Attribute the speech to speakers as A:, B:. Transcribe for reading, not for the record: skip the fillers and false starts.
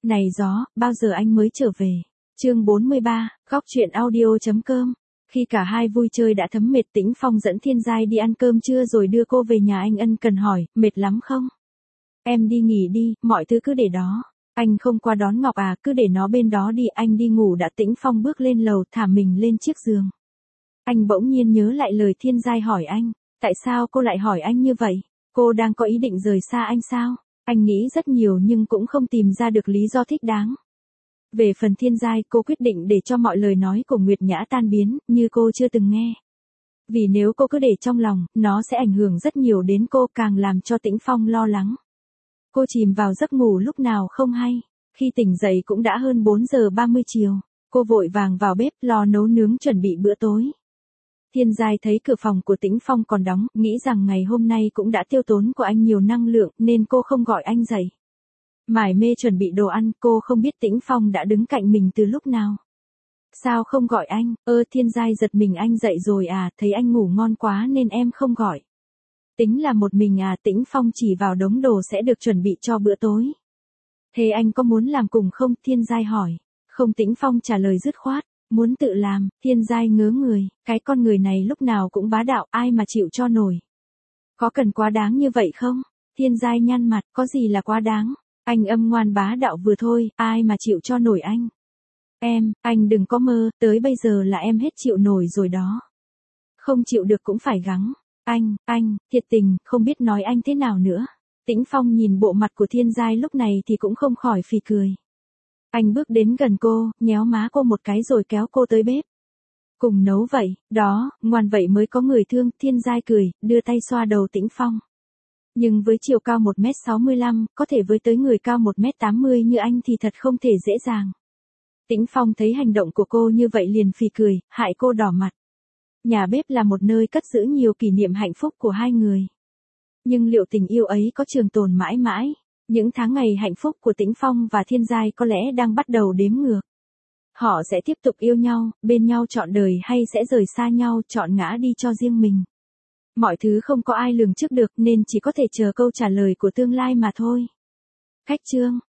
A: Này gió, bao giờ anh mới trở về? Chương 43, góc truyện audio.com. Khi cả hai vui chơi đã thấm mệt, Tĩnh Phong dẫn Thiên Giai đi ăn cơm trưa rồi đưa cô về nhà. Anh ân cần hỏi, mệt lắm không? Em đi nghỉ đi, mọi thứ cứ để đó. Anh không qua đón Ngọc à, cứ để nó bên đó đi, anh đi ngủ đã. Tĩnh Phong bước lên lầu, thả mình lên chiếc giường. Anh bỗng nhiên nhớ lại lời Thiên Giai hỏi anh, tại sao cô lại hỏi anh như vậy? Cô đang có ý định rời xa anh sao? Anh nghĩ rất nhiều nhưng cũng không tìm ra được lý do thích đáng. Về phần Thiên Giai, cô quyết định để cho mọi lời nói của Nguyệt Nhã tan biến, như cô chưa từng nghe. Vì nếu cô cứ để trong lòng, nó sẽ ảnh hưởng rất nhiều đến cô, càng làm cho Tĩnh Phong lo lắng. Cô chìm vào giấc ngủ lúc nào không hay. Khi tỉnh dậy cũng đã hơn 4 giờ 30 chiều. Cô vội vàng vào bếp lo nấu nướng chuẩn bị bữa tối. Thiên Giai thấy cửa phòng của Tĩnh Phong còn đóng, nghĩ rằng ngày hôm nay cũng đã tiêu tốn của anh nhiều năng lượng nên cô không gọi anh dậy. Mải mê chuẩn bị đồ ăn, cô không biết Tĩnh Phong đã đứng cạnh mình từ lúc nào. Sao không gọi anh? Thiên Giai giật mình, anh dậy rồi à, thấy anh ngủ ngon quá nên em không gọi. Tính là một mình à? Tĩnh Phong chỉ vào đống đồ sẽ được chuẩn bị cho bữa tối. Thế anh có muốn làm cùng không? Thiên Giai hỏi. Không, Tĩnh Phong trả lời dứt khoát. Muốn tự làm. Thiên Giai ngớ người, cái con người này lúc nào cũng bá đạo, ai mà chịu cho nổi. Có cần quá đáng như vậy không? Thiên Giai nhăn mặt, có gì là quá đáng? Anh âm ngoan bá đạo vừa thôi, ai mà chịu cho nổi anh? Anh đừng có mơ, tới bây giờ là em hết chịu nổi rồi đó. Không chịu được cũng phải gắng. Anh, thiệt tình, không biết nói anh thế nào nữa. Tĩnh Phong nhìn bộ mặt của Thiên Giai lúc này thì cũng không khỏi phì cười. Anh bước đến gần cô, nhéo má cô một cái rồi kéo cô tới bếp. Cùng nấu vậy, đó, ngoan vậy mới có người thương. Thiên Giai cười, đưa tay xoa đầu Tĩnh Phong. Nhưng với chiều cao 1m65, có thể với tới người cao 1m80 như anh thì thật không thể dễ dàng. Tĩnh Phong thấy hành động của cô như vậy liền phì cười, hại cô đỏ mặt. Nhà bếp là một nơi cất giữ nhiều kỷ niệm hạnh phúc của hai người. Nhưng liệu tình yêu ấy có trường tồn mãi mãi? Những tháng ngày hạnh phúc của Tĩnh Phong và Thiên Giai có lẽ đang bắt đầu đếm ngược. Họ sẽ tiếp tục yêu nhau, bên nhau trọn đời hay sẽ rời xa nhau, chọn ngã đi cho riêng mình. Mọi thứ không có ai lường trước được nên chỉ có thể chờ câu trả lời của tương lai mà thôi. Khách chương.